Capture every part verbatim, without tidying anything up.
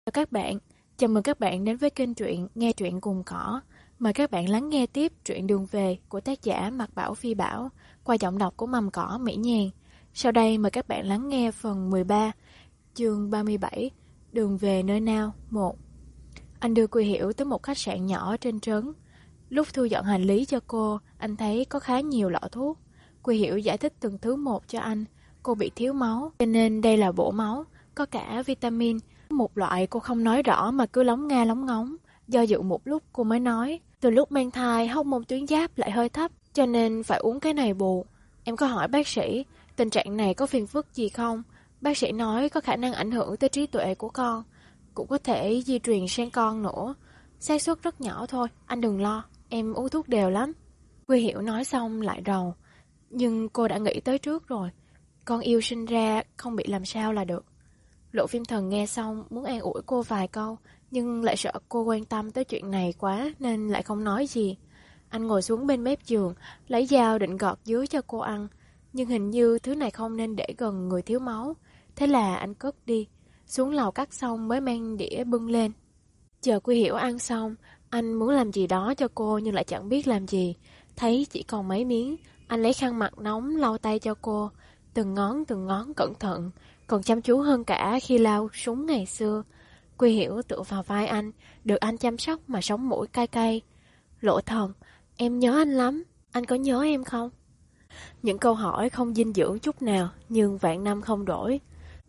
Chào các bạn, chào mừng các bạn đến với kênh truyện Nghe Truyện Cùng Cỏ. Mời các bạn lắng nghe tiếp truyện Đường Về của tác giả Mạc Bảo Phi Bảo qua giọng đọc của Mầm Cỏ Mỹ Nhàn. Sau đây mời các bạn lắng nghe phần mười ba, chương ba mươi bảy, Đường Về Nơi Nào một. Anh đưa Quy Hiểu tới một khách sạn nhỏ trên trấn. Lúc thu dọn hành lý cho cô, anh thấy có khá nhiều lọ thuốc. Quy Hiểu giải thích từng thứ một cho anh. Cô bị thiếu máu, cho nên đây là bổ máu, có cả vitamin. Một loại cô không nói rõ mà cứ lóng nga lóng ngóng. Do dự một lúc cô mới nói, từ lúc mang thai hóc môn tuyến giáp lại hơi thấp, cho nên phải uống cái này bù. Em có hỏi bác sĩ, tình trạng này có phiền phức gì không? Bác sĩ nói có khả năng ảnh hưởng tới trí tuệ của con, cũng có thể di truyền sang con nữa. Xác suất rất nhỏ thôi, anh đừng lo, em uống thuốc đều lắm. Quy Hiểu nói xong lại rầu, nhưng cô đã nghĩ tới trước rồi. Con yêu sinh ra không bị làm sao là được. Lộ Phim Thần nghe xong muốn an ủi cô vài câu, nhưng lại sợ cô quan tâm tới chuyện này quá nên lại không nói gì. Anh ngồi xuống bên mép giường, lấy dao định gọt dưới cho cô ăn, nhưng hình như thứ này không nên để gần người thiếu máu. Thế là anh cất đi, xuống lầu cắt xong mới mang đĩa bưng lên. Chờ Quy Hiểu ăn xong, anh muốn làm gì đó cho cô nhưng lại chẳng biết làm gì. Thấy chỉ còn mấy miếng, anh lấy khăn mặt nóng lau tay cho cô, từng ngón từng ngón cẩn thận, còn chăm chú hơn cả khi lau súng ngày xưa. Quy Hiểu tựa vào vai anh, được anh chăm sóc mà sống mũi cay cay. Lộ Thần, em nhớ anh lắm, anh có nhớ em không? Những câu hỏi không dinh dưỡng chút nào, nhưng vạn năm không đổi.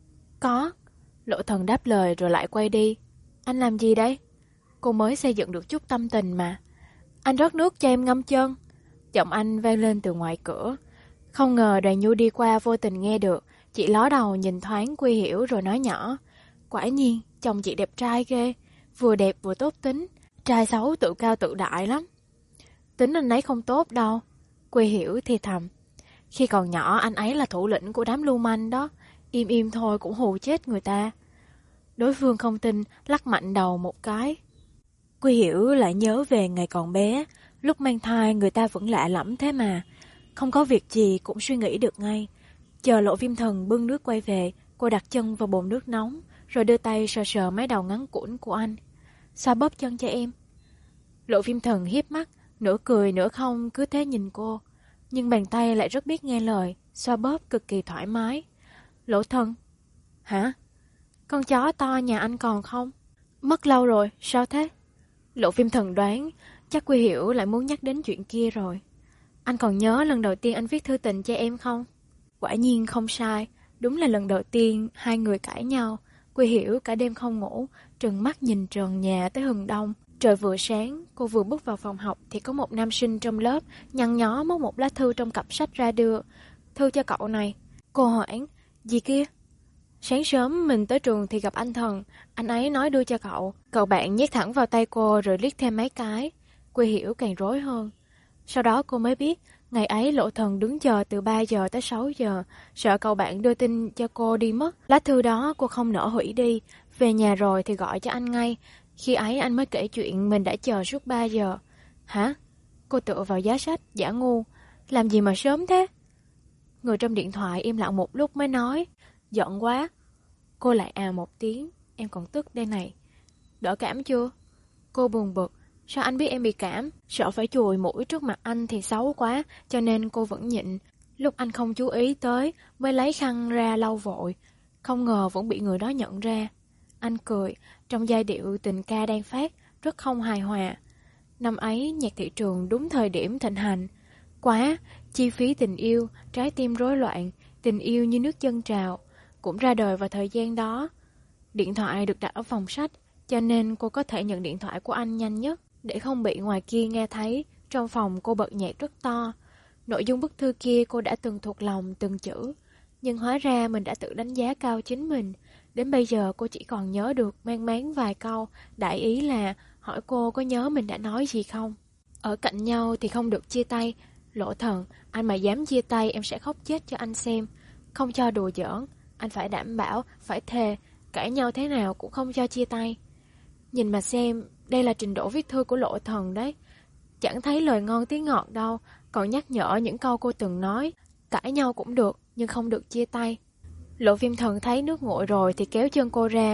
Có. Lộ Thần đáp lời rồi lại quay đi. Anh làm gì đấy? Cô mới xây dựng được chút tâm tình mà. Anh rót nước cho em ngâm chân. Giọng anh vang lên từ ngoài cửa. Không ngờ Đoàn Nhu đi qua vô tình nghe được. Chị ló đầu nhìn thoáng Quy Hiểu rồi nói nhỏ, quả nhiên chồng chị đẹp trai ghê, vừa đẹp vừa tốt tính, trai xấu tự cao tự đại lắm. Tính anh ấy không tốt đâu. Quy Hiểu thì thầm, khi còn nhỏ anh ấy là thủ lĩnh của đám lưu manh đó, im im thôi cũng hù chết người ta. Đối phương không tin, lắc mạnh đầu một cái. Quy Hiểu lại nhớ về ngày còn bé, lúc mang thai người ta vẫn lạ lẫm thế mà, không có việc gì cũng suy nghĩ được ngay. Chờ Lộ Phim Thần bưng nước quay về, cô đặt chân vào bồn nước nóng, rồi đưa tay sờ sờ mái đầu ngắn cũn của anh. Sao bóp chân cho em? Lộ Phim Thần hiếp mắt, nửa cười nửa không cứ thế nhìn cô. Nhưng bàn tay lại rất biết nghe lời, xoa bóp cực kỳ thoải mái. Lộ Thần. Hả? Con chó to nhà anh còn không? Mất lâu rồi, sao thế? Lộ Phim Thần đoán, chắc Quy Hiểu lại muốn nhắc đến chuyện kia rồi. Anh còn nhớ lần đầu tiên anh viết thư tình cho em không? Quả nhiên không sai, đúng là lần đầu tiên hai người cãi nhau. Quy Hiểu cả đêm không ngủ, trừng mắt nhìn trần nhà tới hừng đông. Trời vừa sáng, cô vừa bước vào phòng học thì có một nam sinh trong lớp nhăn nhó móc một lá thư trong cặp sách ra đưa. Thư cho cậu này. Cô hoảng, gì kia? Sáng sớm mình tới trường thì gặp anh Thần, anh ấy nói đưa cho cậu. Cậu bạn nhét thẳng vào tay cô rồi liếc thêm mấy cái. Quy Hiểu càng rối hơn. Sau đó cô mới biết, ngày ấy Lộ Thần đứng chờ từ ba giờ tới sáu giờ, sợ cậu bạn đưa tin cho cô đi mất. Lá thư đó cô không nỡ hủy đi, về nhà rồi thì gọi cho anh ngay. Khi ấy anh mới kể chuyện mình đã chờ suốt ba giờ. Hả? Cô tựa vào giá sách, giả ngu. Làm gì mà sớm thế? Người trong điện thoại im lặng một lúc mới nói, giận quá. Cô lại à một tiếng, em còn tức đây này. Đỡ cảm chưa? Cô buồn bực. Sao anh biết em bị cảm? Sợ phải chùi mũi trước mặt anh thì xấu quá, cho nên cô vẫn nhịn. Lúc anh không chú ý tới, mới lấy khăn ra lau vội. Không ngờ vẫn bị người đó nhận ra. Anh cười, trong giai điệu tình ca đang phát, rất không hài hòa. Năm ấy, nhạc thị trường đúng thời điểm thịnh hành. Quá, chi phí tình yêu, trái tim rối loạn, tình yêu như nước dâng trào, cũng ra đời vào thời gian đó. Điện thoại được đặt ở phòng sách, cho nên cô có thể nhận điện thoại của anh nhanh nhất. Để không bị ngoài kia nghe thấy, trong phòng cô bật nhạc rất to. Nội dung bức thư kia cô đã từng thuộc lòng từng chữ, nhưng hóa ra mình đã tự đánh giá cao chính mình. Đến bây giờ cô chỉ còn nhớ được mang máng vài câu, đại ý là hỏi cô có nhớ mình đã nói gì không. Ở cạnh nhau thì không được chia tay. Lộ Thần, anh mà dám chia tay em sẽ khóc chết cho anh xem. Không cho đùa giỡn, anh phải đảm bảo, phải thề, cãi nhau thế nào cũng không cho chia tay. Nhìn mà xem, đây là trình độ viết thư của Lộ Thần đấy. Chẳng thấy lời ngon tiếng ngọt đâu, còn nhắc nhở những câu cô từng nói. Cãi nhau cũng được, nhưng không được chia tay. Lộ Phim Thần thấy nước nguội rồi thì kéo chân cô ra,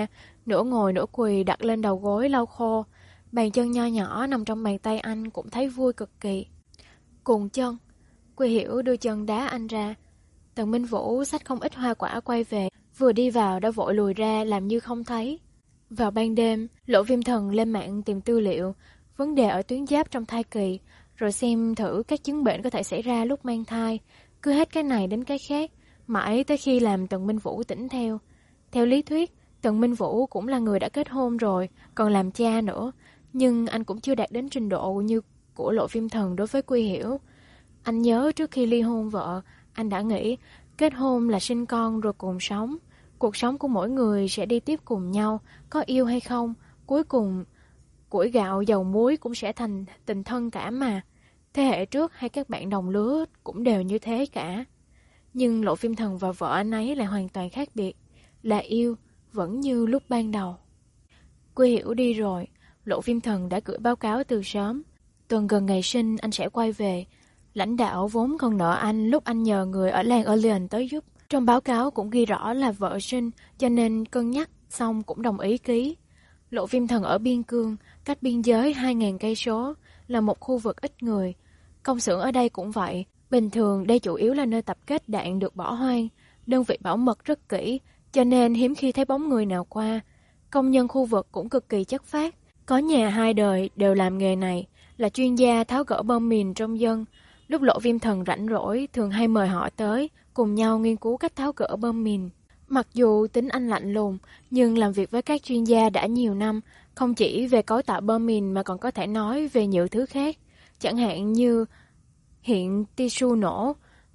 nửa ngồi nửa quỳ đặt lên đầu gối lau khô. Bàn chân nho nhỏ nằm trong bàn tay anh cũng thấy vui cực kỳ. Cuồng chân, Quy Hiểu đưa chân đá anh ra. Tần Minh Vũ xách không ít hoa quả quay về, vừa đi vào đã vội lùi ra làm như không thấy. Vào ban đêm, Lộ Viêm Thần lên mạng tìm tư liệu, vấn đề ở tuyến giáp trong thai kỳ, rồi xem thử các chứng bệnh có thể xảy ra lúc mang thai, cứ hết cái này đến cái khác, mãi tới khi làm Tần Minh Vũ tỉnh theo. Theo lý thuyết, Tần Minh Vũ cũng là người đã kết hôn rồi, còn làm cha nữa, nhưng anh cũng chưa đạt đến trình độ như của Lộ Viêm Thần đối với Quy Hiểu. Anh nhớ trước khi ly hôn vợ, anh đã nghĩ kết hôn là sinh con rồi cùng sống. Cuộc sống của mỗi người sẽ đi tiếp cùng nhau, có yêu hay không, cuối cùng củi gạo dầu muối cũng sẽ thành tình thân cả mà. Thế hệ trước hay các bạn đồng lứa cũng đều như thế cả. Nhưng Lộ Viêm Thần và vợ anh ấy lại hoàn toàn khác biệt, là yêu, vẫn như lúc ban đầu. Quy Hiểu đi rồi, Lộ Viêm Thần đã gửi báo cáo từ sớm. Tuần gần ngày sinh anh sẽ quay về. Lãnh đạo vốn còn nợ anh lúc anh nhờ người ở làng Orleans tới giúp. Trong báo cáo cũng ghi rõ là vợ sinh, cho nên cân nhắc xong cũng đồng ý ký. Lộ Viêm Thần ở biên cương, cách biên giới hai nghìn cây số, là một khu vực ít người. Công xưởng ở đây cũng vậy, bình thường đây chủ yếu là nơi tập kết đạn được bỏ hoang, đơn vị bảo mật rất kỹ, cho nên hiếm khi thấy bóng người nào qua. Công nhân khu vực cũng cực kỳ chất phác, có nhà hai đời đều làm nghề này, là chuyên gia tháo gỡ bom mìn trong dân. Lúc Lộ Viêm Thần rảnh rỗi thường hay mời họ tới, cùng nhau nghiên cứu cách tháo gỡ bom mìn. Mặc dù tính anh lạnh lùng, nhưng làm việc với các chuyên gia đã nhiều năm, không chỉ về cấu tạo bom mìn mà còn có thể nói về nhiều thứ khác, chẳng hạn như hiện tisu nổ,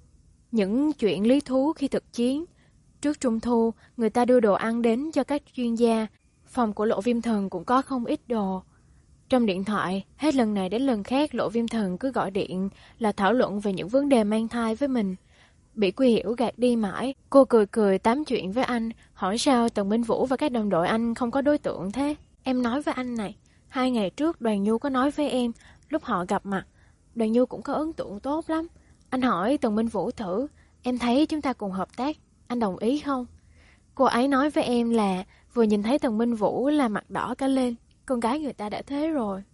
những chuyện lý thú khi thực chiến. Trước Trung Thu, người ta đưa đồ ăn đến cho các chuyên gia, phòng của Lộ Viêm Thần cũng có không ít đồ. Trong điện thoại, hết lần này đến lần khác Lộ Viêm Thần cứ gọi điện là thảo luận về những vấn đề mang thai với mình. Bị Quy Hiểu gạt đi mãi, cô cười cười tám chuyện với anh, hỏi sao Tần Minh Vũ và các đồng đội anh không có đối tượng thế. Em nói với anh này, hai ngày trước Đoàn Nhu có nói với em, lúc họ gặp mặt, Đoàn Nhu cũng có ấn tượng tốt lắm. Anh hỏi Tần Minh Vũ thử, em thấy chúng ta cùng hợp tác, anh đồng ý không? Cô ấy nói với em là vừa nhìn thấy Tần Minh Vũ là mặt đỏ cả lên, con gái người ta đã thế rồi.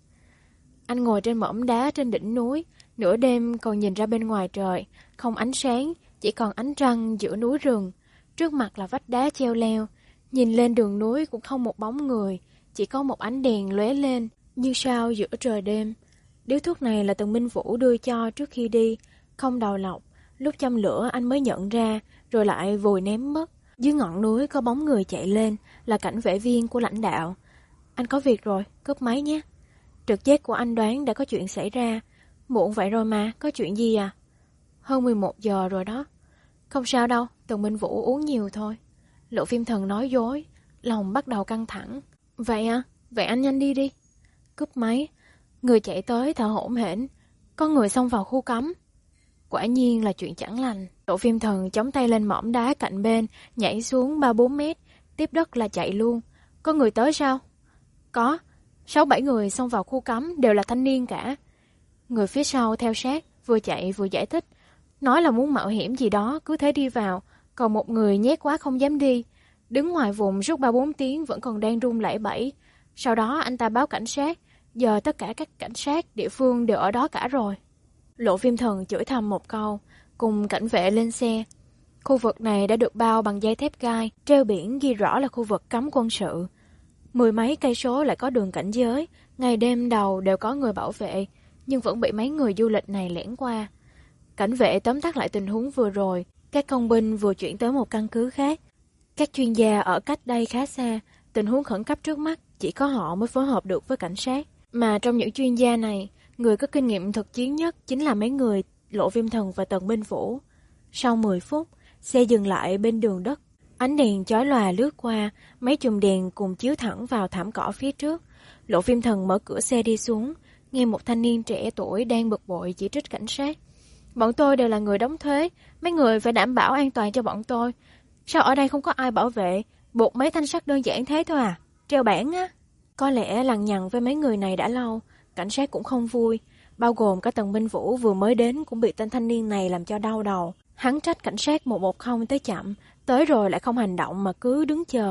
Anh ngồi trên mỏm đá trên đỉnh núi, nửa đêm còn nhìn ra bên ngoài trời, không ánh sáng, chỉ còn ánh trăng giữa núi rừng. Trước mặt là vách đá treo leo, nhìn lên đường núi cũng không một bóng người, chỉ có một ánh đèn lóe lên như sao giữa trời đêm. Điếu thuốc này là Tần Minh Vũ đưa cho trước khi đi, không đầu lọc. Lúc châm lửa anh mới nhận ra, rồi lại vùi ném mất. Dưới ngọn núi có bóng người chạy lên, là cảnh vệ viên của lãnh đạo. Anh có việc rồi, cúp máy nhé. Trực giác của anh đoán đã có chuyện xảy ra. Muộn vậy rồi mà, có chuyện gì à? Hơn mười một giờ rồi đó. Không sao đâu, Tần Minh Vũ uống nhiều thôi. Lộ Viêm Thần nói dối, lòng bắt đầu căng thẳng. Vậy à? Vậy anh nhanh đi đi. Cúp máy, người chạy tới thở hổn hển. Có người xông vào khu cấm. Quả nhiên là chuyện chẳng lành. Lộ Viêm Thần chống tay lên mỏm đá cạnh bên, nhảy xuống ba bốn mét, tiếp đất là chạy luôn. Có người tới sao? Có, sáu bảy người xông vào khu cấm đều là thanh niên cả. Người phía sau theo sát, vừa chạy vừa giải thích. Nói là muốn mạo hiểm gì đó, cứ thế đi vào. Còn một người nhét quá không dám đi. Đứng ngoài vùng suốt ba bốn tiếng vẫn còn đang run lẩy bẩy. Sau đó anh ta báo cảnh sát. Giờ tất cả các cảnh sát địa phương đều ở đó cả rồi. Lộ Viêm Thần chửi thầm một câu, cùng cảnh vệ lên xe. Khu vực này đã được bao bằng dây thép gai, treo biển ghi rõ là khu vực cấm quân sự. Mười mấy cây số lại có đường cảnh giới, ngày đêm đầu đều có người bảo vệ, nhưng vẫn bị mấy người du lịch này lẻn qua. Cảnh vệ tóm tắt lại tình huống vừa rồi, các công binh vừa chuyển tới một căn cứ khác. Các chuyên gia ở cách đây khá xa, tình huống khẩn cấp trước mắt chỉ có họ mới phối hợp được với cảnh sát. Mà trong những chuyên gia này, người có kinh nghiệm thực chiến nhất chính là mấy người Lộ Viêm Thần và Tần Minh Vũ. Sau mười phút, xe dừng lại bên đường đất. Ánh đèn chói lòa lướt qua, mấy chùm đèn cùng chiếu thẳng vào thảm cỏ phía trước. Lộ Viêm Thần mở cửa xe đi xuống, nghe một thanh niên trẻ tuổi đang bực bội chỉ trích cảnh sát. Bọn tôi đều là người đóng thuế, mấy người phải đảm bảo an toàn cho bọn tôi. Sao ở đây không có ai bảo vệ, buộc mấy thanh sắt đơn giản thế thôi à? Treo bảng á. Có lẽ lằng nhằng với mấy người này đã lâu, cảnh sát cũng không vui, bao gồm cả Tần Minh Vũ vừa mới đến cũng bị tên thanh niên này làm cho đau đầu. Hắn trách cảnh sát một một không tới chậm, tới rồi lại không hành động mà cứ đứng chờ.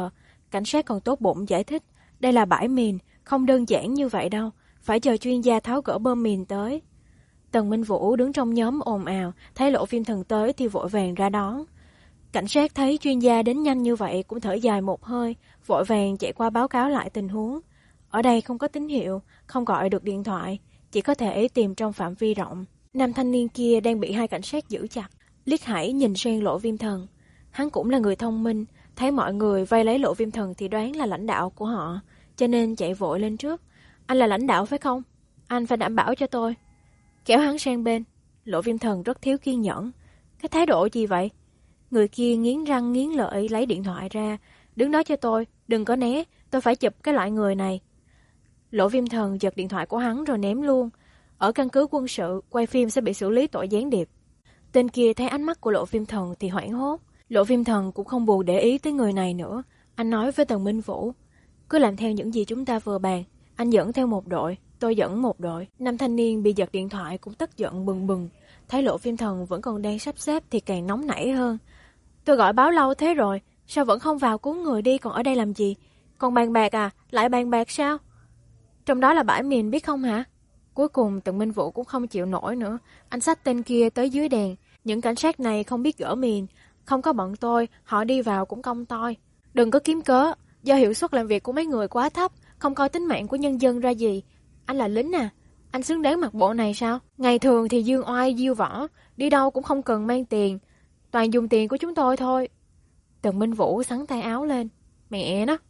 Cảnh sát còn tốt bụng giải thích, đây là bãi mìn, không đơn giản như vậy đâu, phải chờ chuyên gia tháo gỡ bơm mìn tới. Tần Minh Vũ đứng trong nhóm ồn ào, thấy Lộ Viêm Thần tới thì vội vàng ra đón. Cảnh sát thấy chuyên gia đến nhanh như vậy cũng thở dài một hơi, vội vàng chạy qua báo cáo lại tình huống. Ở đây không có tín hiệu, không gọi được điện thoại, chỉ có thể tìm trong phạm vi rộng. Nam thanh niên kia đang bị hai cảnh sát giữ chặt, liếc Hải nhìn sang Lộ Viêm Thần. Hắn cũng là người thông minh, thấy mọi người vây lấy Lộ Viêm Thần thì đoán là lãnh đạo của họ, cho nên chạy vội lên trước. Anh là lãnh đạo phải không? Anh phải đảm bảo cho tôi. Kéo hắn sang bên. Lộ Viêm Thần rất thiếu kiên nhẫn. Cái thái độ gì vậy? Người kia nghiến răng nghiến lợi lấy điện thoại ra. Đứng đó cho tôi, đừng có né, tôi phải chụp cái loại người này. Lộ Viêm Thần giật điện thoại của hắn rồi ném luôn. Ở căn cứ quân sự, quay phim sẽ bị xử lý tội gián điệp. Tên kia thấy ánh mắt của Lộ Viêm Thần thì hoảng hốt. Lộ Viêm Thần cũng không buồn để ý tới người này nữa. Anh nói với Tần Minh Vũ, cứ làm theo những gì chúng ta vừa bàn. Anh dẫn theo một đội, tôi dẫn một đội. Nam thanh niên bị giật điện thoại cũng tức giận bừng bừng. Thấy Lộ Viêm Thần vẫn còn đang sắp xếp thì càng nóng nảy hơn. Tôi gọi báo lâu thế rồi, sao vẫn không vào cứu người đi, còn ở đây làm gì? Còn bàn bạc à, lại bàn bạc sao? Trong đó là bãi mìn biết không hả? Cuối cùng Tần Minh Vũ cũng không chịu nổi nữa. Anh xách tên kia tới dưới đèn. Những cảnh sát này không biết gỡ mìn. Không có bọn tôi, họ đi vào cũng công toi. Đừng có kiếm cớ, do hiệu suất làm việc của mấy người quá thấp, không coi tính mạng của nhân dân ra gì. Anh là lính à? Anh xứng đáng mặc bộ này sao? Ngày thường thì dương oai diêu võ, đi đâu cũng không cần mang tiền. Toàn dùng tiền của chúng tôi thôi. Tần Minh Vũ xắn tay áo lên. Mẹ nó.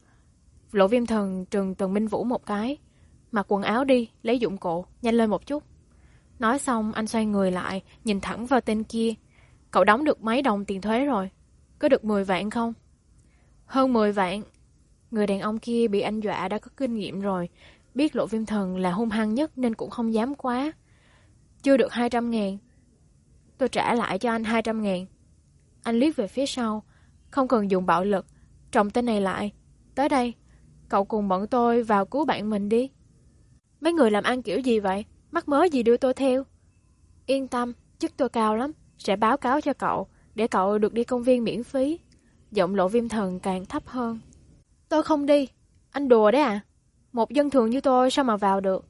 Lộ Viêm Thần trừng Tần Minh Vũ một cái. Mặc quần áo đi, lấy dụng cụ, nhanh lên một chút. Nói xong anh xoay người lại, nhìn thẳng vào tên kia. Cậu đóng được mấy đồng tiền thuế rồi? Có được mười vạn không? Hơn mười vạn. Người đàn ông kia bị anh dọa đã có kinh nghiệm rồi. Biết Lộ Viêm Thần là hung hăng nhất nên cũng không dám quá. Chưa được hai trăm ngàn. Tôi trả lại cho anh hai trăm ngàn. Anh liếc về phía sau. Không cần dùng bạo lực. Trồng tên này lại. Tới đây. Cậu cùng bọn tôi vào cứu bạn mình đi. Mấy người làm ăn kiểu gì vậy? Mắc mớ gì đưa tôi theo? Yên tâm, chức tôi cao lắm. Sẽ báo cáo cho cậu, để cậu được đi công viên miễn phí. Giọng Lộ Viêm Thần càng thấp hơn. Tôi không đi. Anh đùa đấy à? Một dân thường như tôi sao mà vào được?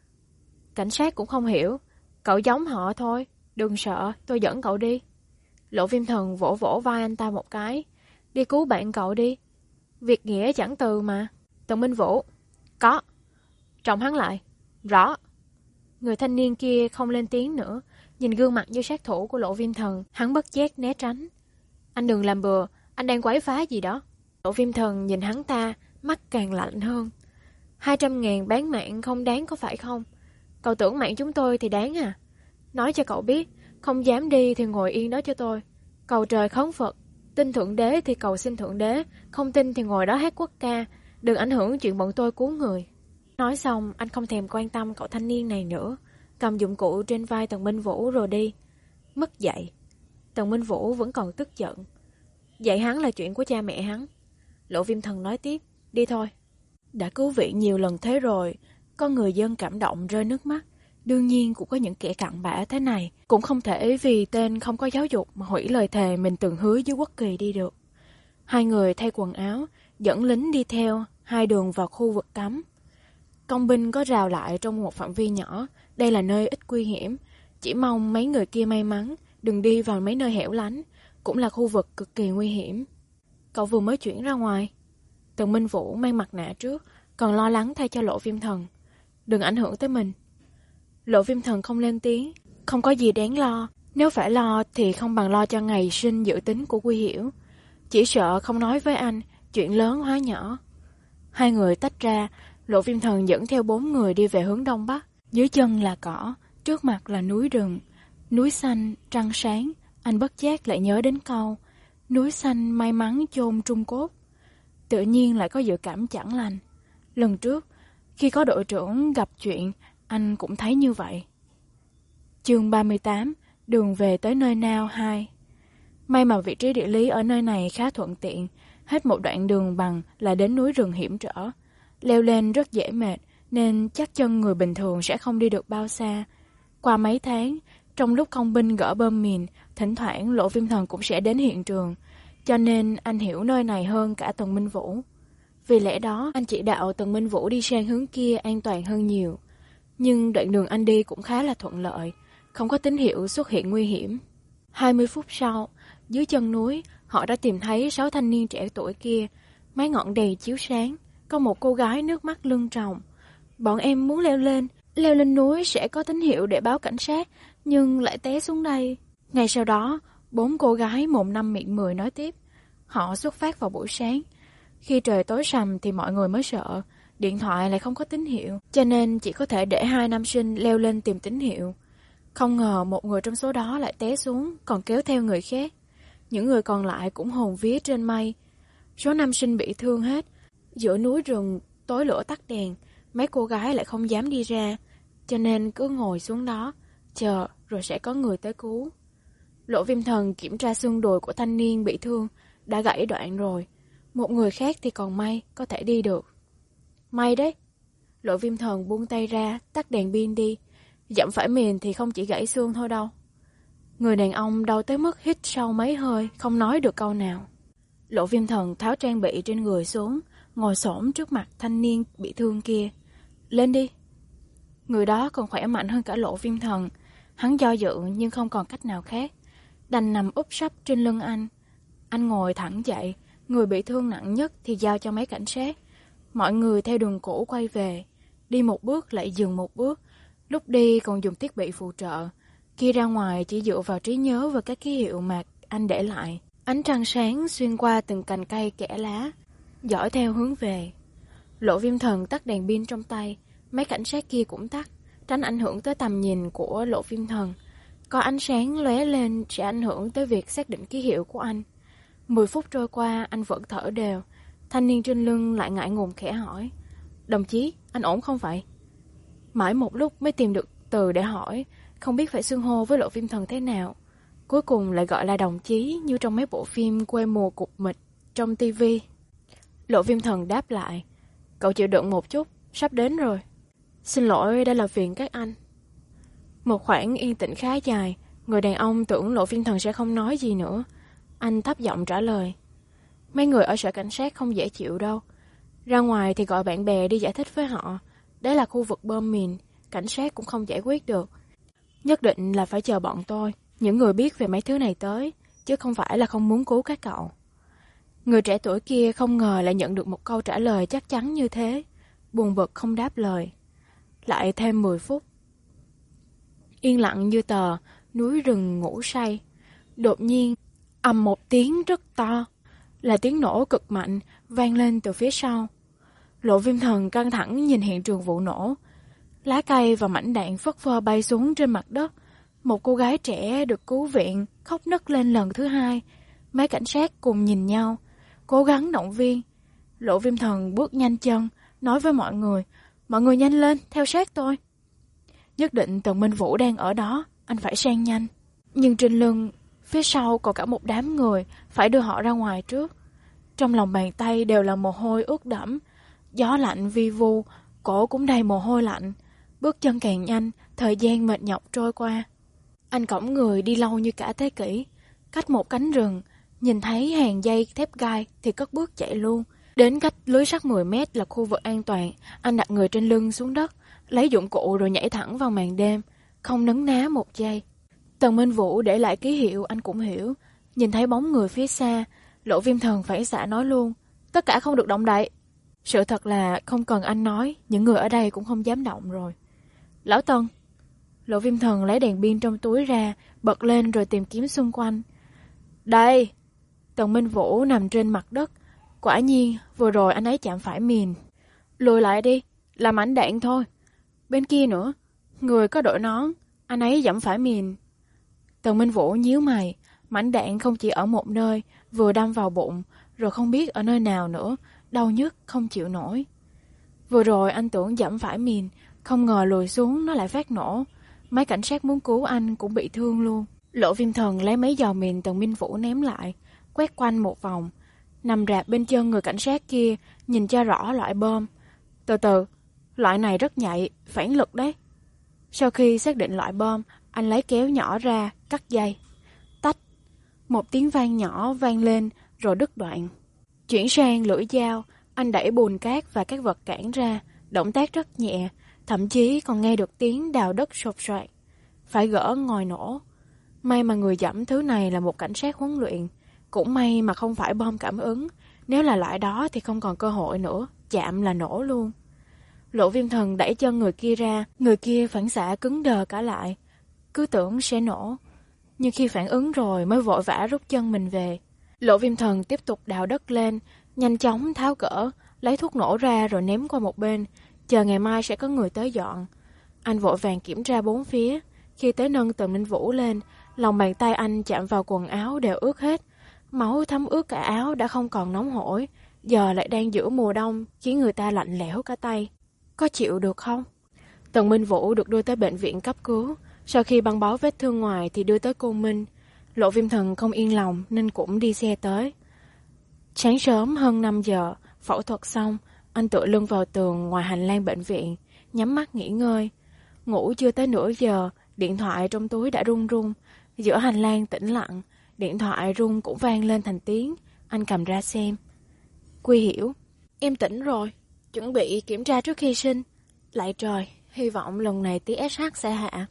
Cảnh sát cũng không hiểu. Cậu giống họ thôi. Đừng sợ, tôi dẫn cậu đi. Lộ Viêm Thần vỗ vỗ vai anh ta một cái. Đi cứu bạn cậu đi. Việc nghĩa chẳng từ mà. Tần Minh Vũ. Có. Trọng hắn lại. Rõ. Người thanh niên kia không lên tiếng nữa. Nhìn gương mặt như sát thủ của Lộ Viêm Thần, hắn bất giác né tránh. Anh đừng làm bừa, anh đang quấy phá gì đó. Lộ Viêm Thần nhìn hắn ta, mắt càng lạnh hơn. Hai trăm ngàn bán mạng không đáng có phải không? Cậu tưởng mạng chúng tôi thì đáng à? Nói cho cậu biết, không dám đi thì ngồi yên đó cho tôi. Cầu trời khấn Phật, tin Thượng Đế thì cầu xin Thượng Đế, không tin thì ngồi đó hát quốc ca, đừng ảnh hưởng chuyện bọn tôi cứu người. Nói xong, anh không thèm quan tâm cậu thanh niên này nữa, cầm dụng cụ trên vai Tần Minh Vũ rồi đi. Mất dạy. Tần Minh Vũ vẫn còn tức giận. Dạy hắn là chuyện của cha mẹ hắn. Lộ Viêm Thần nói tiếp, đi thôi. Đã cứu viện nhiều lần thế rồi, có người dân cảm động rơi nước mắt. Đương nhiên cũng có những kẻ cặn bã thế này. Cũng không thể vì tên không có giáo dục mà hủy lời thề mình từng hứa với Quốc Kỳ đi được. Hai người thay quần áo, dẫn lính đi theo, hai đường vào khu vực cấm. Công binh có rào lại trong một phạm vi nhỏ. Đây là nơi ít nguy hiểm. Chỉ mong mấy người kia may mắn, đừng đi vào mấy nơi hẻo lánh. Cũng là khu vực cực kỳ nguy hiểm. Cậu vừa mới chuyển ra ngoài. Tần Minh Vũ mang mặt nạ trước, còn lo lắng thay cho Lộ Viêm Thần. Đừng ảnh hưởng tới mình. Lộ Viêm Thần không lên tiếng. Không có gì đáng lo. Nếu phải lo thì không bằng lo cho ngày sinh dự tính của Quy Hiểu. Chỉ sợ không nói với anh, chuyện lớn hóa nhỏ. Hai người tách ra. Lộ Viêm Thần dẫn theo bốn người đi về hướng đông bắc. Dưới chân là cỏ, trước mặt là núi rừng. Núi xanh, trăng sáng. Anh bất giác lại nhớ đến câu núi xanh may mắn chôn trung cốt. Tự nhiên lại có dự cảm chẳng lành. Lần trước, khi có đội trưởng gặp chuyện, anh cũng thấy như vậy. Chương ba mươi tám, đường về tới nơi nào hai. May mà vị trí địa lý ở nơi này khá thuận tiện. Hết một đoạn đường bằng là đến núi rừng hiểm trở. Leo lên rất dễ mệt, nên chắc chân người bình thường sẽ không đi được bao xa. Qua mấy tháng, trong lúc công binh gỡ bơm mìn, thỉnh thoảng Lộ Viêm Thần cũng sẽ đến hiện trường. cho nên anh hiểu nơi này hơn cả Tần Minh Vũ. Vì lẽ đó, anh chỉ đạo Tần Minh Vũ đi sang hướng kia an toàn hơn nhiều. Nhưng đoạn đường anh đi cũng khá là thuận lợi, không có tín hiệu xuất hiện nguy hiểm. hai mươi phút sau, dưới chân núi, họ đã tìm thấy sáu thanh niên trẻ tuổi kia, mấy ngọn đèn chiếu sáng, có một cô gái nước mắt lưng tròng. Bọn em muốn leo lên, leo lên núi sẽ có tín hiệu để báo cảnh sát, nhưng lại té xuống đây. Ngay sau đó, bốn cô gái mồm năm miệng mười nói tiếp. Họ xuất phát vào buổi sáng. Khi trời tối sầm thì mọi người mới sợ, điện thoại lại không có tín hiệu, cho nên chỉ có thể để hai nam sinh leo lên tìm tín hiệu. Không ngờ một người trong số đó lại té xuống, còn kéo theo người khác. Những người còn lại cũng hồn vía trên mây. Số nam sinh bị thương hết. Giữa núi rừng, tối lửa tắt đèn, mấy cô gái lại không dám đi ra, cho nên cứ ngồi xuống đó, chờ rồi sẽ có người tới cứu. Lộ Viêm Thần kiểm tra xương đùi của thanh niên bị thương, đã gãy đoạn rồi. Một người khác thì còn may, có thể đi được. May đấy. Lộ Viêm Thần buông tay ra, tắt đèn pin đi. Dẫm phải mìn thì không chỉ gãy xương thôi đâu. Người đàn ông đau tới mức hít sâu mấy hơi, không nói được câu nào. Lộ Viêm Thần tháo trang bị trên người xuống, ngồi xổm trước mặt thanh niên bị thương kia. Lên đi. Người đó còn khỏe mạnh hơn cả Lộ Viêm Thần. Hắn do dự nhưng không còn cách nào khác, đành nằm úp sấp trên lưng anh. Anh ngồi thẳng dậy, người bị thương nặng nhất thì giao cho mấy cảnh sát. Mọi người theo đường cũ quay về, đi một bước lại dừng một bước, lúc đi còn dùng thiết bị phụ trợ. Khi ra ngoài chỉ dựa vào trí nhớ và các ký hiệu mà anh để lại. Ánh trăng sáng xuyên qua từng cành cây kẽ lá, dõi theo hướng về. Lộ Viêm Thần tắt đèn pin trong tay, mấy cảnh sát kia cũng tắt, tránh ảnh hưởng tới tầm nhìn của Lộ Viêm Thần. Có ánh sáng lóe lên sẽ ảnh hưởng tới việc xác định ký hiệu của anh. Mười phút trôi qua, anh vẫn thở đều. Thanh niên trên lưng lại ngại ngùng khẽ hỏi. Đồng chí, anh ổn không vậy? Mãi một lúc mới tìm được từ để hỏi, không biết phải xưng hô với Lộ Viêm Thần thế nào. Cuối cùng lại gọi là đồng chí như trong mấy bộ phim quê mùa cục mịch trong tivi. Lộ Viêm Thần đáp lại. Cậu chịu đựng một chút, sắp đến rồi. Xin lỗi đã làm phiền các anh. Một khoảng yên tĩnh khá dài, người đàn ông tưởng Lộ Viêm Thần sẽ không nói gì nữa. Anh thấp giọng trả lời. Mấy người ở sở cảnh sát không dễ chịu đâu. Ra ngoài thì gọi bạn bè đi giải thích với họ. Đấy là khu vực bom mìn, cảnh sát cũng không giải quyết được. Nhất định là phải chờ bọn tôi, những người biết về mấy thứ này tới, chứ không phải là không muốn cứu các cậu. Người trẻ tuổi kia không ngờ lại nhận được một câu trả lời chắc chắn như thế, buồn bực không đáp lời. Lại thêm mười phút. Yên lặng như tờ, núi rừng ngủ say. Đột nhiên, ầm một tiếng rất to, là tiếng nổ cực mạnh vang lên từ phía sau. Lộ Viêm Thần căng thẳng nhìn hiện trường vụ nổ. Lá cây và mảnh đạn phất phơ bay xuống trên mặt đất. Một cô gái trẻ được cứu viện, khóc nấc lên lần thứ hai. Mấy cảnh sát cùng nhìn nhau, cố gắng động viên. Lộ Viêm Thần bước nhanh chân, nói với mọi người, mọi người nhanh lên, theo sát tôi. Nhất định Tần Minh Vũ đang ở đó, anh phải sang nhanh. Nhưng trên lưng, phía sau còn cả một đám người, phải đưa họ ra ngoài trước. Trong lòng bàn tay đều là mồ hôi ướt đẫm, gió lạnh vi vu, cổ cũng đầy mồ hôi lạnh. Bước chân càng nhanh, thời gian mệt nhọc trôi qua. Anh cõng người đi lâu như cả thế kỷ. Cách một cánh rừng, nhìn thấy hàng dây thép gai thì cất bước chạy luôn. Đến cách lưới sắt mười mét là khu vực an toàn, anh đặt người trên lưng xuống đất, lấy dụng cụ rồi nhảy thẳng vào màn đêm, không nấn ná một giây. Tần Minh Vũ để lại ký hiệu anh cũng hiểu. Nhìn thấy bóng người phía xa, Lộ Viêm Thần phản xạ nói luôn, tất cả không được động đậy. Sự thật là không cần anh nói, những người ở đây cũng không dám động rồi. Lão Tần. Lộ Viêm Thần lấy đèn pin trong túi ra, bật lên rồi tìm kiếm xung quanh. Đây. Tần Minh Vũ nằm trên mặt đất. Quả nhiên, vừa rồi anh ấy chạm phải mìn. Lùi lại đi, là mảnh đạn thôi. Bên kia nữa, người có đội nón, anh ấy dẫm phải mìn. Tần Minh Vũ nhíu mày, mảnh đạn không chỉ ở một nơi, vừa đâm vào bụng, rồi không biết ở nơi nào nữa, đau nhức không chịu nổi. Vừa rồi anh tưởng dẫm phải mìn, không ngờ lùi xuống nó lại phát nổ. Mấy cảnh sát muốn cứu anh cũng bị thương luôn. Lộ Viêm Thần lấy mấy giò mìn Tần Minh Vũ ném lại, quét quanh một vòng, nằm rạp bên chân người cảnh sát kia, nhìn cho rõ loại bom. Từ từ, loại này rất nhạy, phản lực đấy. Sau khi xác định loại bom, anh lấy kéo nhỏ ra, cắt dây. Tách. Một tiếng vang nhỏ vang lên, rồi đứt đoạn. Chuyển sang lưỡi dao, anh đẩy bùn cát và các vật cản ra, động tác rất nhẹ, thậm chí còn nghe được tiếng đào đất sột soạt. Phải gỡ ngòi nổ. May mà người giẫm thứ này là một cảnh sát huấn luyện, cũng may mà không phải bom cảm ứng, nếu là loại đó thì không còn cơ hội nữa, chạm là nổ luôn. Lộ Viêm Thần đẩy chân người kia ra, người kia phản xạ cứng đờ cả lại, cứ tưởng sẽ nổ, nhưng khi phản ứng rồi mới vội vã rút chân mình về. Lộ Viêm Thần tiếp tục đào đất lên, nhanh chóng tháo cỡ, lấy thuốc nổ ra rồi ném qua một bên, chờ ngày mai sẽ có người tới dọn. Anh vội vàng kiểm tra bốn phía, khi tới nâng Tần Minh Vũ lên, lòng bàn tay anh chạm vào quần áo đều ướt hết, máu thấm ướt cả áo đã không còn nóng hổi, giờ lại đang giữa mùa đông, khiến người ta lạnh lẽo cả tay. Có chịu được không? Tần Minh Vũ được đưa tới bệnh viện cấp cứu, sau khi băng bó vết thương ngoài thì đưa tới Côn Minh. Lộ Viêm Thần không yên lòng nên cũng đi xe tới. Sáng sớm hơn năm giờ, phẫu thuật xong, anh tựa lưng vào tường ngoài hành lang bệnh viện, nhắm mắt nghỉ ngơi. Ngủ chưa tới nửa giờ, điện thoại trong túi đã rung rung. Giữa hành lang tĩnh lặng, điện thoại rung cũng vang lên thành tiếng. Anh cầm ra xem. Quy Hiểu, em tỉnh rồi, chuẩn bị kiểm tra trước khi sinh. Lại trời, hy vọng lần này tí ét hát sẽ hạ.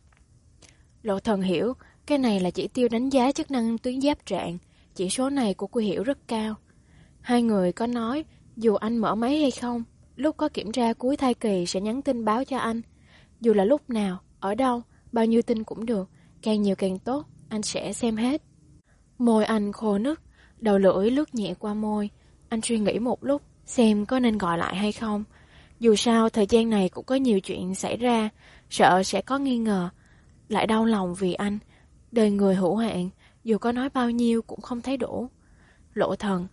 Lộ Thần hiểu, cái này là chỉ tiêu đánh giá chức năng tuyến giáp trạng. Chỉ số này của Quy Hiểu rất cao. Hai người có nói, dù anh mở máy hay không, lúc có kiểm tra cuối thai kỳ sẽ nhắn tin báo cho anh. Dù là lúc nào, ở đâu, bao nhiêu tin cũng được, càng nhiều càng tốt, anh sẽ xem hết. Môi anh khô nức, đầu lưỡi lướt nhẹ qua môi. Anh suy nghĩ một lúc, xem có nên gọi lại hay không. Dù sao, thời gian này cũng có nhiều chuyện xảy ra, sợ sẽ có nghi ngờ. Lại đau lòng vì anh, đời người hữu hạn, dù có nói bao nhiêu cũng không thấy đủ. Lộ Thần,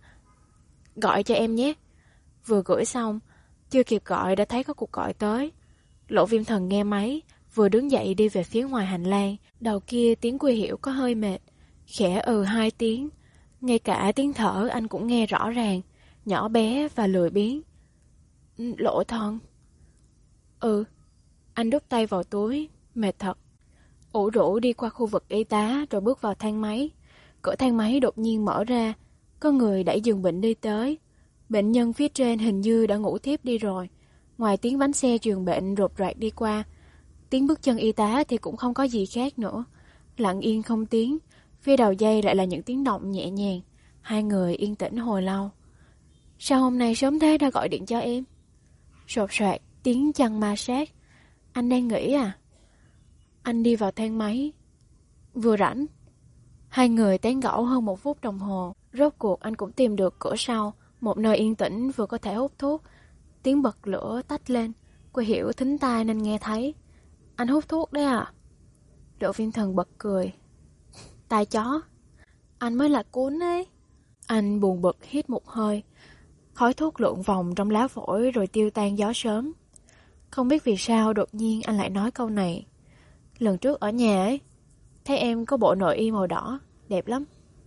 gọi cho em nhé. Vừa gửi xong, chưa kịp gọi đã thấy có cuộc gọi tới. Lộ Viêm Thần nghe máy, vừa đứng dậy đi về phía ngoài hành lang. Đầu kia tiếng Quy Hiểu có hơi mệt, khẽ ừ hai tiếng. Ngay cả tiếng thở anh cũng nghe rõ ràng, nhỏ bé và lười biếng. Lộ Thần. Ừ. Anh đút tay vào túi, mệt thật. Ủ rũ đi qua khu vực y tá rồi bước vào thang máy. Cửa thang máy đột nhiên mở ra, có người đẩy giường bệnh đi tới. Bệnh nhân phía trên hình như đã ngủ thiếp đi rồi. Ngoài tiếng bánh xe giường bệnh rột rạc đi qua, tiếng bước chân y tá thì cũng không có gì khác nữa. Lặng yên không tiếng, phía đầu dây lại là những tiếng động nhẹ nhàng. Hai người yên tĩnh hồi lâu. Sao hôm nay sớm thế đã gọi điện cho em? Sột soạt, tiếng chân ma sát. Anh đang nghỉ à? Anh đi vào thang máy. Vừa rảnh. Hai người tán gẫu hơn một phút đồng hồ. Rốt cuộc anh cũng tìm được cửa sau, một nơi yên tĩnh vừa có thể hút thuốc. Tiếng bật lửa tách lên. Quy Hiểu thính tai nên nghe thấy. Anh hút thuốc đấy à? Lộ Viêm Thần bật cười. Tai chó. Anh mới là cuốn ấy. Anh buồn bực hít một hơi. Khói thuốc lượn vòng trong lá phổi rồi tiêu tan gió sớm. Không biết vì sao đột nhiên anh lại nói câu này. Lần trước ở nhà ấy, thấy em có bộ nội y màu đỏ, đẹp lắm.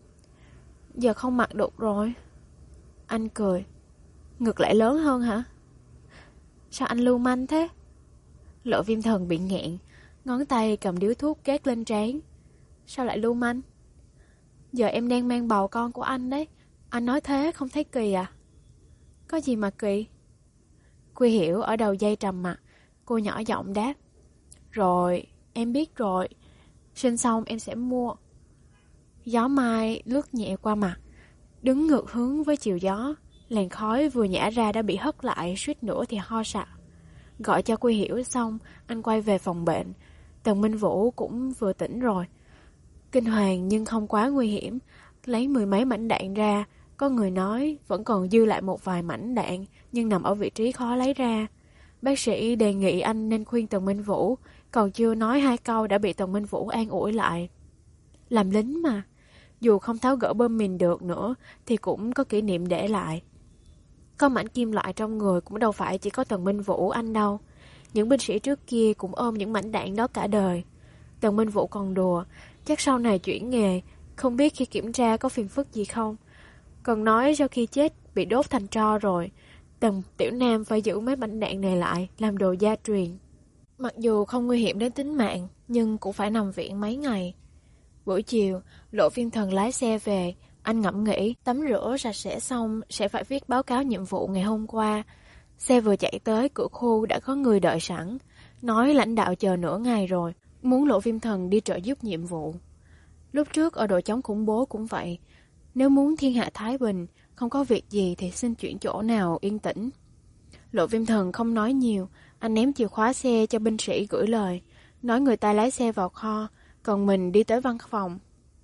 Giờ không mặc được rồi. Anh cười. Ngực lại lớn hơn hả? Sao anh lưu manh thế? Lộ Viêm Thần bị nghẹn, ngón tay cầm điếu thuốc két lên trán. Sao lại lưu manh? Giờ em đang mang bầu con của anh đấy. Anh nói thế không thấy kỳ à? Có gì mà kỳ? Quy Hiểu ở đầu dây trầm mặt. Cô nhỏ giọng đáp. Rồi, em biết rồi. Sinh xong em sẽ mua. Gió mai lướt nhẹ qua mặt, đứng ngược hướng với chiều gió. Làn khói vừa nhả ra đã bị hất lại, suýt nữa thì ho sặc. Gọi cho Quy Hiểu xong, anh quay về phòng bệnh. Tần Minh Vũ cũng vừa tỉnh rồi. Kinh hoàng nhưng không quá nguy hiểm. Lấy mười mấy mảnh đạn ra. Có người nói vẫn còn dư lại một vài mảnh đạn, nhưng nằm ở vị trí khó lấy ra. Bác sĩ đề nghị anh nên khuyên Tần Minh Vũ, còn chưa nói hai câu đã bị Tần Minh Vũ an ủi lại. Làm lính mà, dù không tháo gỡ bơm mìn được nữa thì cũng có kỷ niệm để lại. Có mảnh kim loại trong người cũng đâu phải chỉ có Tần Minh Vũ anh đâu. Những binh sĩ trước kia cũng ôm những mảnh đạn đó cả đời. Tần Minh Vũ còn đùa, chắc sau này chuyển nghề, không biết khi kiểm tra có phiền phức gì không. Còn nói sau khi chết bị đốt thành tro rồi, Tần Tiểu Nam phải giữ mấy mảnh đạn này lại làm đồ gia truyền. Mặc dù không nguy hiểm đến tính mạng, nhưng cũng phải nằm viện mấy ngày. Buổi chiều, Lộ Viêm Thần lái xe về, Anh ngẫm nghĩ, tắm rửa sạch sẽ xong sẽ phải viết báo cáo nhiệm vụ ngày hôm qua. Xe vừa chạy tới cửa khu đã có người đợi sẵn, nói lãnh đạo chờ nửa ngày rồi, muốn Lộ Viêm Thần đi trợ giúp nhiệm vụ. Lúc trước ở đội chống khủng bố cũng vậy, nếu muốn thiên hạ thái bình, không có việc gì thì xin chuyển chỗ nào yên tĩnh. Lộ Viêm Thần không nói nhiều, anh ném chìa khóa xe cho binh sĩ gửi lời, nói người ta lái xe vào kho, còn mình đi tới văn phòng.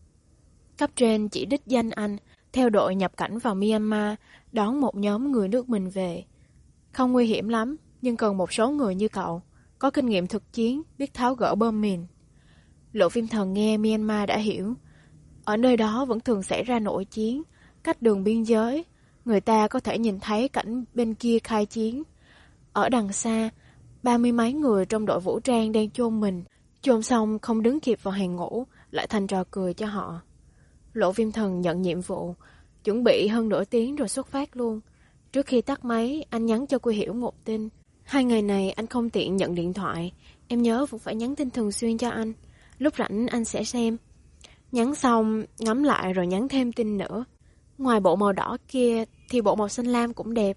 Cấp trên chỉ đích danh anh, theo đội nhập cảnh vào Myanmar, đón một nhóm người nước mình về. Không nguy hiểm lắm, nhưng cần một số người như cậu, có kinh nghiệm thực chiến, biết tháo gỡ bom mìn. Lộ Viêm Thần nghe Myanmar đã hiểu. Ở nơi đó vẫn thường xảy ra nội chiến, cách đường biên giới, người ta có thể nhìn thấy cảnh bên kia khai chiến. Ở đằng xa, ba mươi mấy người trong đội vũ trang đang chôn mình, chôn xong không đứng kịp vào hàng ngũ, lại thành trò cười cho họ. Lộ Viêm Thần nhận nhiệm vụ, chuẩn bị hơn nửa tiếng rồi xuất phát luôn. Trước khi tắt máy, anh nhắn cho Quy Hiểu một tin. Hai ngày này anh không tiện nhận điện thoại, em nhớ vẫn phải nhắn tin thường xuyên cho anh. Lúc rảnh anh sẽ xem. Nhắn xong, ngắm lại rồi nhắn thêm tin nữa. Ngoài bộ màu đỏ kia thì bộ màu xanh lam cũng đẹp.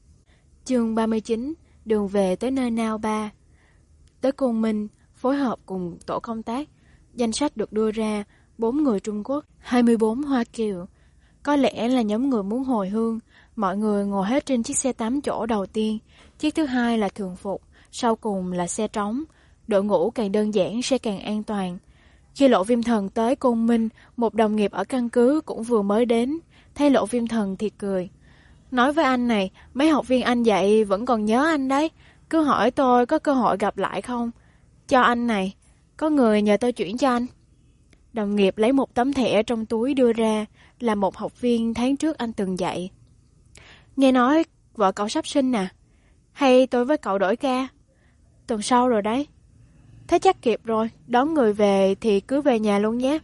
Chương ba mươi chín, đường về tới nơi nào ba. Tới Côn Minh, phối hợp cùng tổ công tác. Danh sách được đưa ra, bốn người Trung Quốc, hai mươi bốn Hoa Kiều. Có lẽ là nhóm người muốn hồi hương, mọi người ngồi hết trên chiếc xe tám chỗ đầu tiên. Chiếc thứ hai là thường phục, sau cùng là xe trống. Đội ngũ càng đơn giản sẽ càng an toàn. Khi Lộ Viêm Thần tới Côn Minh, một đồng nghiệp ở căn cứ cũng vừa mới đến. Thấy Lộ Viêm Thần thì cười. Nói với anh này, mấy học viên anh dạy vẫn còn nhớ anh đấy. Cứ hỏi tôi có cơ hội gặp lại không. Cho anh này, có người nhờ tôi chuyển cho anh. Đồng nghiệp lấy một tấm thẻ trong túi đưa ra, là một học viên tháng trước anh từng dạy. Nghe nói vợ cậu sắp sinh à? Hay tôi với cậu đổi ca? Tuần sau rồi đấy. Thế chắc kịp rồi, đón người về thì cứ về nhà luôn nhé.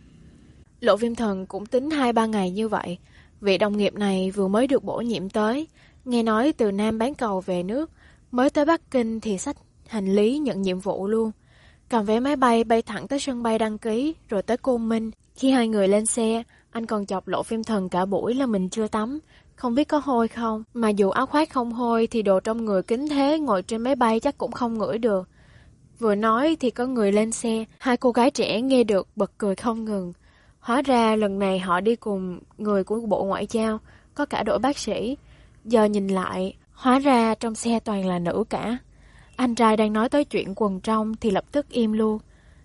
Lộ Viêm Thần cũng tính hai ba ngày như vậy. Vị đồng nghiệp này vừa mới được bổ nhiệm tới, nghe nói từ Nam bán cầu về nước, mới tới Bắc Kinh thì xách hành lý nhận nhiệm vụ luôn. Cầm vé máy bay bay thẳng tới sân bay đăng ký, rồi tới Côn Minh. Khi hai người lên xe, anh còn chọc Lộ Viêm Thần cả buổi là mình chưa tắm, không biết có hôi không. Mà dù áo khoác không hôi thì đồ trong người kín thế, ngồi trên máy bay chắc cũng không ngửi được. Vừa nói thì có người lên xe, hai cô gái trẻ nghe được bật cười không ngừng. Hóa ra lần này họ đi cùng người của Bộ Ngoại giao, có cả đội bác sĩ. Giờ nhìn lại, hóa ra trong xe toàn là nữ cả. Anh trai đang nói tới chuyện quần trong thì lập tức im luôn.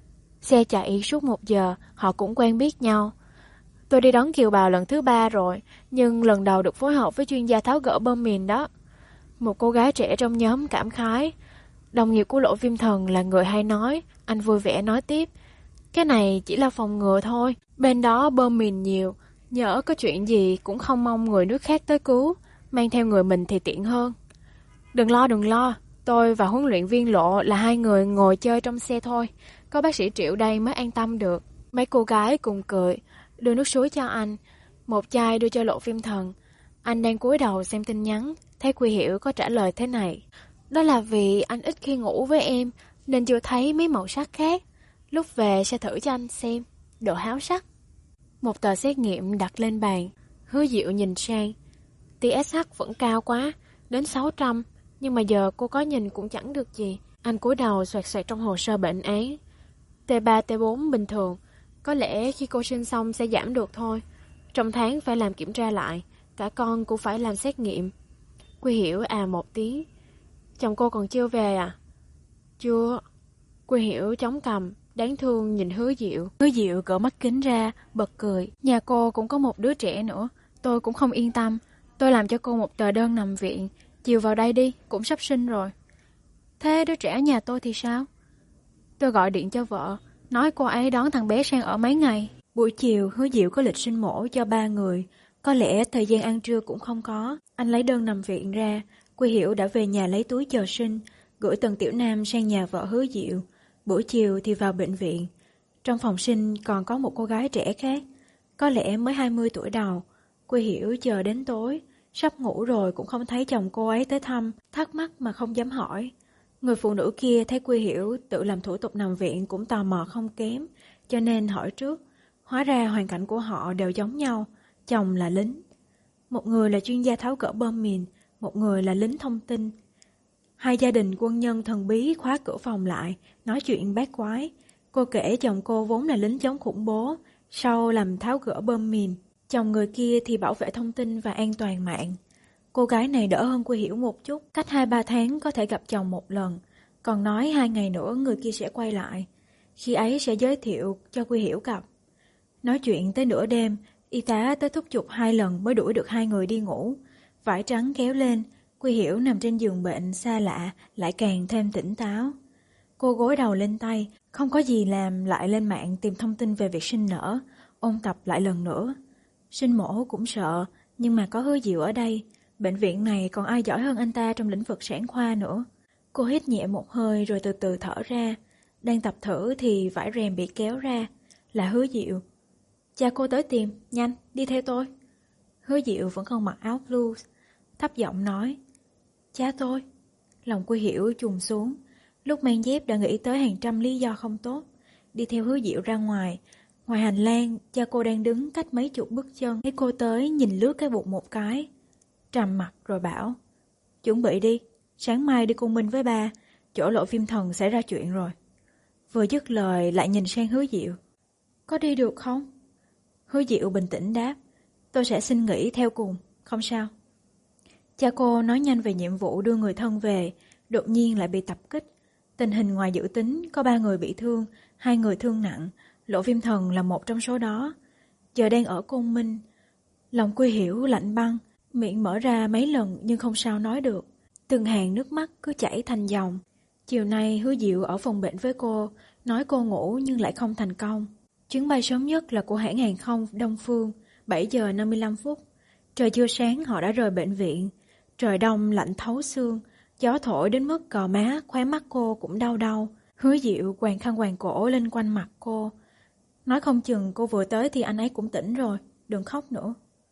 Xe chạy suốt một giờ, họ cũng quen biết nhau. Tôi đi đón kiều bào lần thứ ba rồi, nhưng lần đầu được phối hợp với chuyên gia tháo gỡ bom mìn đó. Một cô gái trẻ trong nhóm cảm khái. Đồng nghiệp của Lộ Viêm Thần là người hay nói, anh vui vẻ nói tiếp. Cái này chỉ là phòng ngừa thôi, bên đó bom mìn nhiều, nhỡ có chuyện gì cũng không mong người nước khác tới cứu, mang theo người mình thì tiện hơn. Đừng lo đừng lo, tôi và huấn luyện viên Lộ là hai người ngồi chơi trong xe thôi, có bác sĩ Triệu đây mới an tâm được. Mấy cô gái cùng cười, đưa nước suối cho anh, một chai đưa cho Lộ Viêm Thần. Anh đang cúi đầu xem tin nhắn, thấy Quy Hiểu có trả lời thế này. Đó là vì anh ít khi ngủ với em, nên chưa thấy mấy màu sắc khác. Lúc về sẽ thử cho anh xem, độ háo sắc. Một tờ xét nghiệm đặt lên bàn, Hứa Diệu nhìn sang. tê ét hát vẫn cao quá, đến sáu trăm, nhưng mà giờ cô có nhìn cũng chẳng được gì. Anh cúi đầu xoẹt xoẹt trong hồ sơ bệnh án. tê ba, tê bốn bình thường, có lẽ khi cô sinh xong sẽ giảm được thôi. Trong tháng phải làm kiểm tra lại, cả con cũng phải làm xét nghiệm. Quy Hiểu à một tiếng. Chồng cô còn chưa về à? Chưa. Quy Hiểu chống cằm, đáng thương nhìn Hứa Diệu. Hứa Diệu cỡ mắt kính ra, bật cười. Nhà cô cũng có một đứa trẻ nữa, tôi cũng không yên tâm. Tôi làm cho cô một tờ đơn nằm viện, chiều vào đây đi, cũng sắp sinh rồi. Thế đứa trẻ nhà tôi thì sao? Tôi gọi điện cho vợ, nói cô ấy đón thằng bé sang ở mấy ngày. Buổi chiều Hứa Diệu có lịch sinh mổ cho ba người, có lẽ thời gian ăn trưa cũng không có. Anh lấy đơn nằm viện ra, Quy Hiểu đã về nhà lấy túi chờ sinh, gửi Tần Tiểu Nam sang nhà vợ Hứa Diệu. Buổi chiều thì vào bệnh viện. Trong phòng sinh còn có một cô gái trẻ khác, có lẽ mới hai mươi tuổi đầu. Quy Hiểu chờ đến tối, sắp ngủ rồi cũng không thấy chồng cô ấy tới thăm, thắc mắc mà không dám hỏi. Người phụ nữ kia thấy Quy Hiểu tự làm thủ tục nằm viện cũng tò mò không kém, cho nên hỏi trước. Hóa ra hoàn cảnh của họ đều giống nhau, chồng là lính. Một người là chuyên gia tháo gỡ bom mìn, một người là lính thông tin. Hai gia đình quân nhân thần bí khóa cửa phòng lại, nói chuyện bát quái. Cô kể chồng cô vốn là lính chống khủng bố, sau làm tháo gỡ bom mìn. Chồng người kia thì bảo vệ thông tin và an toàn mạng. Cô gái này đỡ hơn Quy Hiểu một chút, cách hai ba tháng có thể gặp chồng một lần, còn nói hai ngày nữa người kia sẽ quay lại. Khi ấy sẽ giới thiệu cho Quy Hiểu gặp. Nói chuyện tới nửa đêm, y tá tới thúc giục hai lần mới đuổi được hai người đi ngủ. Vải trắng kéo lên, Quy Hiểu nằm trên giường bệnh xa lạ lại càng thêm tỉnh táo. Cô gối đầu lên tay, không có gì làm lại lên mạng tìm thông tin về việc sinh nở, ôn tập lại lần nữa. Sinh mổ cũng sợ, nhưng mà có Hứa Diệu ở đây, bệnh viện này còn ai giỏi hơn anh ta trong lĩnh vực sản khoa nữa. Cô hít nhẹ một hơi rồi từ từ thở ra. Đang tập thở thì vải rèm bị kéo ra, là Hứa Diệu. Cha cô tới tìm, nhanh, đi theo tôi. Hứa Diệu vẫn không mặc áo blue, thấp giọng nói. Cha tôi. Lòng Quy Hiểu trùng xuống. Lúc mang dép đã nghĩ tới hàng trăm lý do không tốt. Đi theo Hứa Diệu ra ngoài. Ngoài hành lang, cha cô đang đứng cách mấy chục bước chân. Thấy cô tới, nhìn lướt cái bụng một cái. Trầm mặt rồi bảo. Chuẩn bị đi, sáng mai đi Côn Minh với ba. Chỗ Lộ Viêm Thần xảy ra chuyện rồi. Vừa dứt lời lại nhìn sang Hứa Diệu. Có đi được không? Hứa Diệu bình tĩnh đáp. Tôi sẽ xin nghỉ theo cùng, không sao. Cha cô nói nhanh về nhiệm vụ đưa người thân về, đột nhiên lại bị tập kích. Tình hình ngoài dự tính, có ba người bị thương, hai người thương nặng, Lộ Viêm Thần là một trong số đó. Giờ đang ở Côn Minh. Lòng Quy Hiểu lạnh băng, miệng mở ra mấy lần nhưng không sao nói được. Từng hàng nước mắt cứ chảy thành dòng. Chiều nay Hứa Diệu ở phòng bệnh với cô, nói cô ngủ nhưng lại không thành công. Chuyến bay sớm nhất là của hãng hàng không Đông Phương, bảy giờ năm mươi lăm phút. Trời chưa sáng họ đã rời bệnh viện. Trời đông lạnh thấu xương, gió thổi đến mức cò má, khóe mắt cô cũng đau đau. Hứa Diệu quàng khăn quàng cổ lên quanh mặt cô. Nói không chừng cô vừa tới thì anh ấy cũng tỉnh rồi, đừng khóc nữa.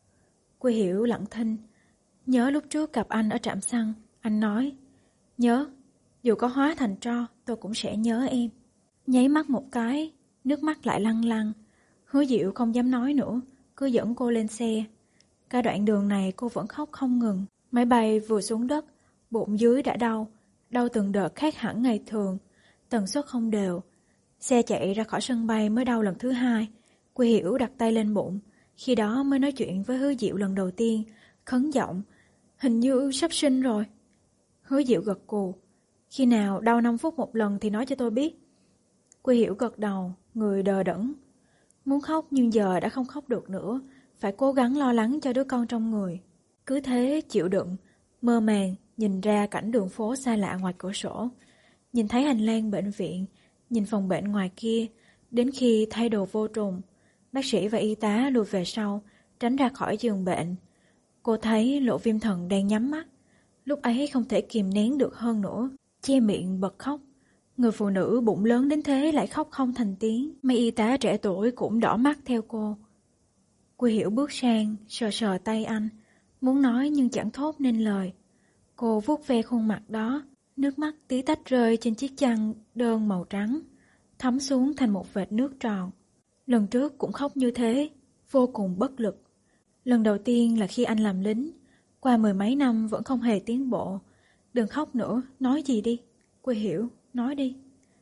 Quy Hiểu lặng thinh. Nhớ lúc trước gặp anh ở trạm xăng, anh nói. Nhớ, dù có hóa thành tro, tôi cũng sẽ nhớ em. Nháy mắt một cái, nước mắt lại lăn lăn. Hứa Diệu không dám nói nữa, cứ dẫn cô lên xe. Cả đoạn đường này cô vẫn khóc không ngừng. Máy bay vừa xuống đất, bụng dưới đã đau, đau từng đợt khác hẳn ngày thường, tần suất không đều. Xe chạy ra khỏi sân bay mới đau lần thứ hai. Quy Hiểu đặt tay lên bụng, khi đó mới nói chuyện với Hứa Diệu lần đầu tiên, khấn giọng, hình như sắp sinh rồi. Hứa Diệu gật gù, khi nào đau năm phút một lần thì nói cho tôi biết. Quy Hiểu gật đầu, người đờ đẫn. Muốn khóc nhưng giờ đã không khóc được nữa, phải cố gắng lo lắng cho đứa con trong người. Cứ thế chịu đựng, mơ màng nhìn ra cảnh đường phố xa lạ ngoài cửa sổ. Nhìn thấy hành lang bệnh viện, nhìn phòng bệnh ngoài kia, đến khi thay đồ vô trùng, bác sĩ và y tá lùi về sau, tránh ra khỏi giường bệnh. Cô thấy Lộ Viêm Thần đang nhắm mắt, lúc ấy không thể kìm nén được hơn nữa, che miệng bật khóc. Người phụ nữ bụng lớn đến thế lại khóc không thành tiếng, mấy y tá trẻ tuổi cũng đỏ mắt theo cô. Quy Hiểu bước sang, sờ sờ tay anh, muốn nói nhưng chẳng thốt nên lời. Cô vuốt ve khuôn mặt đó, nước mắt tí tách rơi trên chiếc chăn đơn màu trắng, thấm xuống thành một vệt nước tròn. Lần trước cũng khóc như thế, vô cùng bất lực. Lần đầu tiên là khi anh làm lính, qua mười mấy năm vẫn không hề tiến bộ. Đừng khóc nữa, nói gì đi. Quy Hiểu, nói đi.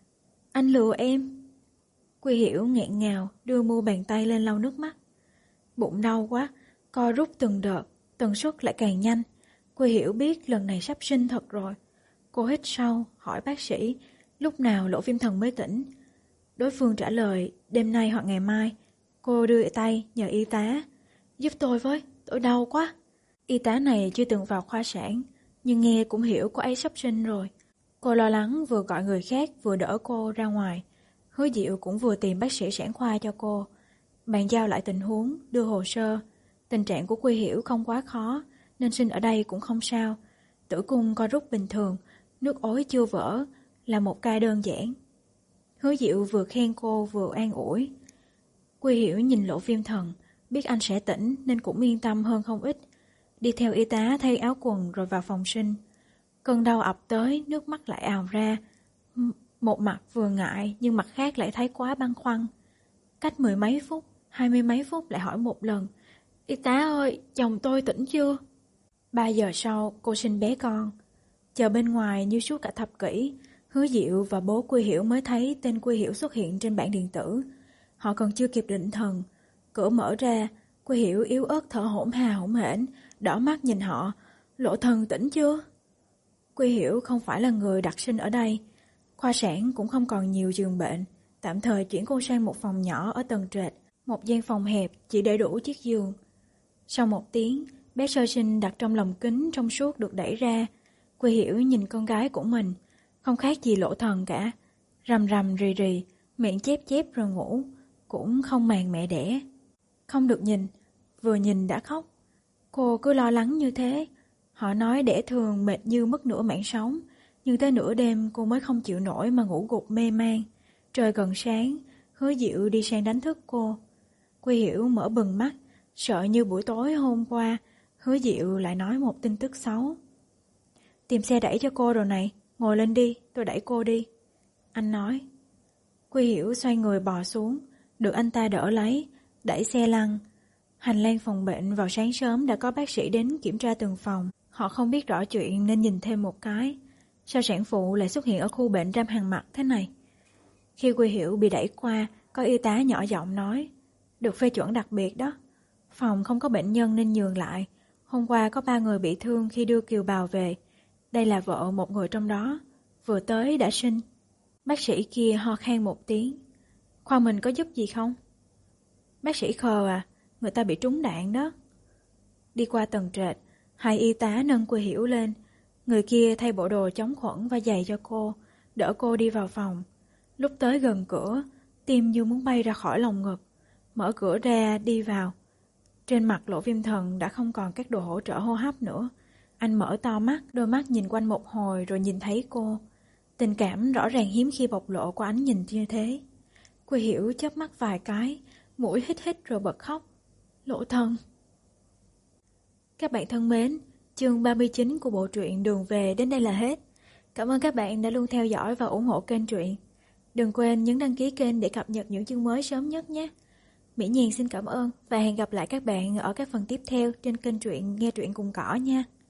Anh lừa em. Quy Hiểu nghẹn ngào, đưa mu bàn tay lên lau nước mắt. Bụng đau quá, co rút từng đợt, tần suất lại càng nhanh. Quy Hiểu biết lần này sắp sinh thật rồi. Cô hít sâu, hỏi bác sĩ, lúc nào Lộ Viêm Thần mới tỉnh. Đối phương trả lời, đêm nay hoặc ngày mai. Cô đưa tay, nhờ y tá. Giúp tôi với, tôi đau quá. Y tá này chưa từng vào khoa sản, nhưng nghe cũng hiểu cô ấy sắp sinh rồi. Cô lo lắng vừa gọi người khác vừa đỡ cô ra ngoài. Hứa Diệu cũng vừa tìm bác sĩ sản khoa cho cô. Bàn giao lại tình huống, đưa hồ sơ. Tình trạng của Quy Hiểu không quá khó, nên sinh ở đây cũng không sao. Tử cung co rút bình thường, nước ối chưa vỡ, là một ca đơn giản. Hứa Diệu vừa khen cô vừa an ủi. Quy Hiểu nhìn Lộ Viêm Thần, biết anh sẽ tỉnh nên cũng yên tâm hơn không ít. Đi theo y tá thay áo quần rồi vào phòng sinh. Cơn đau ập tới, nước mắt lại ào ra. Một mặt vừa ngại nhưng mặt khác lại thấy quá băn khoăn. Cách mười mấy phút, hai mươi mấy phút lại hỏi một lần. Y tá ơi, chồng tôi tỉnh chưa? Ba giờ sau, cô sinh bé con. Chờ bên ngoài như suốt cả thập kỷ, Hứa Diệu và bố Quy Hiểu mới thấy tên Quy Hiểu xuất hiện trên bảng điện tử. Họ còn chưa kịp định thần. Cửa mở ra, Quy Hiểu yếu ớt thở hổn hà hổn hển, đỏ mắt nhìn họ. Lộ Thần tỉnh chưa? Quy Hiểu không phải là người đặc sinh ở đây. Khoa sản cũng không còn nhiều giường bệnh. Tạm thời chuyển cô sang một phòng nhỏ ở tầng trệt, một gian phòng hẹp chỉ để đủ chiếc giường. Sau một tiếng, bé sơ sinh đặt trong lồng kính trong suốt được đẩy ra. Quy Hiểu nhìn con gái của mình, không khác gì Lộ Thần cả. Rầm rầm rì rì, miệng chép chép rồi ngủ, cũng không màng mẹ đẻ. Không được nhìn, vừa nhìn đã khóc. Cô cứ lo lắng như thế. Họ nói đẻ thường mệt như mất nửa mảng sống, nhưng tới nửa đêm cô mới không chịu nổi mà ngủ gục mê man. Trời gần sáng, Hứa Diệu đi sang đánh thức cô. Quy Hiểu mở bừng mắt, sợ như buổi tối hôm qua Hứa Diệu lại nói một tin tức xấu. Tìm xe đẩy cho cô rồi này, ngồi lên đi, tôi đẩy cô đi. Anh nói. Quy Hiểu xoay người bò xuống, được anh ta đỡ lấy, đẩy xe lăn. Hành lang phòng bệnh vào sáng sớm đã có bác sĩ đến kiểm tra từng phòng. Họ không biết rõ chuyện nên nhìn thêm một cái. Sao sản phụ lại xuất hiện ở khu bệnh răm hàng mặt thế này? Khi Quy Hiểu bị đẩy qua, có y tá nhỏ giọng nói. Được phê chuẩn đặc biệt đó. Phòng không có bệnh nhân nên nhường lại. Hôm qua có ba người bị thương khi đưa kiều bào về. Đây là vợ một người trong đó. Vừa tới đã sinh. Bác sĩ kia ho khan một tiếng. Khoa mình có giúp gì không? Bác sĩ khờ à, người ta bị trúng đạn đó. Đi qua tầng trệt, hai y tá nâng Quy Hiểu lên. Người kia thay bộ đồ chống khuẩn và giày cho cô, đỡ cô đi vào phòng. Lúc tới gần cửa, tim như muốn bay ra khỏi lồng ngực. Mở cửa ra đi vào. Trên mặt Lộ Viêm Thần đã không còn các đồ hỗ trợ hô hấp nữa. Anh mở to mắt, đôi mắt nhìn quanh một hồi rồi nhìn thấy cô. Tình cảm rõ ràng hiếm khi bộc lộ qua ánh nhìn như thế. Quy Hiểu chớp mắt vài cái, mũi hít hít rồi bật khóc. Lộ Thần. Các bạn thân mến, chương ba mươi chín của bộ truyện Đường Về đến đây là hết. Cảm ơn các bạn đã luôn theo dõi và ủng hộ kênh truyện. Đừng quên nhấn đăng ký kênh để cập nhật những chương mới sớm nhất nhé. Mỹ Nhiên xin cảm ơn và hẹn gặp lại các bạn ở các phần tiếp theo trên kênh truyện Nghe Truyện Cùng Cỏ nha.